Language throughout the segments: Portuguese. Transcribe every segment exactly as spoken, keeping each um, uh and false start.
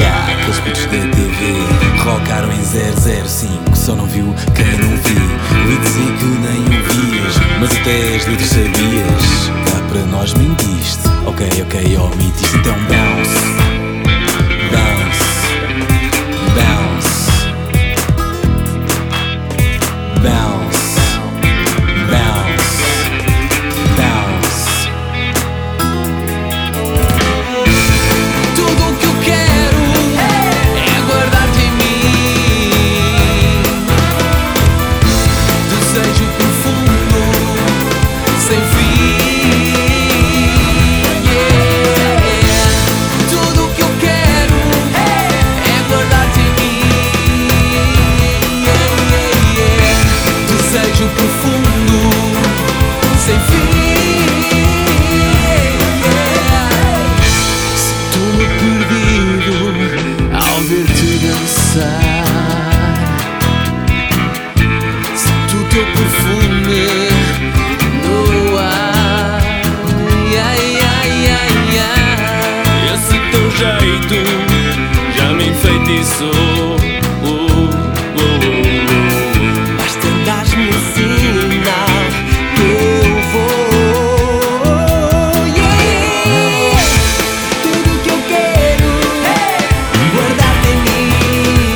yeah, aqueles putos da T V rocaram em zero zero cinco, só não viu quem não viu. Vi dizer que nem ouvias, mas até as letras sabias. Cá para nós mentiste, ok, ok, omitiste. Então bounce, bounce, bounce, bounce, bounce, bounce. Tudo o que eu quero é guardar-te em mim. Desejo profundo, sem fim. Yeah. Tudo o que eu quero é guardar-te em mim. Yeah, yeah, yeah. Desejo profundo, sem fim. Yeah. Sinto-me perdido ao ver-te dançar. Sinto o teu perfume no ar. Yeah, yeah, yeah, yeah. Esse teu jeito já me enfeitiçou. Uh, uh, uh, uh. Basta dar-me um sinal que eu vou. Yeah. Tudo que eu quero é guardar-te em mim.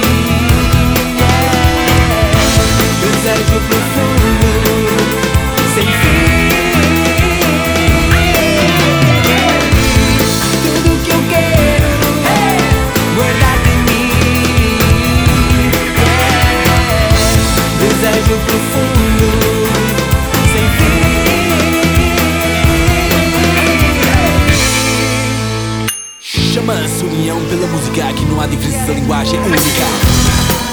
Yeah. Desejo profundo, sem fim. Tudo que eu quero é guardar-te em mim. Yeah. Desejo profundo, sem fim. Chama-se união pela música, aqui não há diferença, a linguagem é única.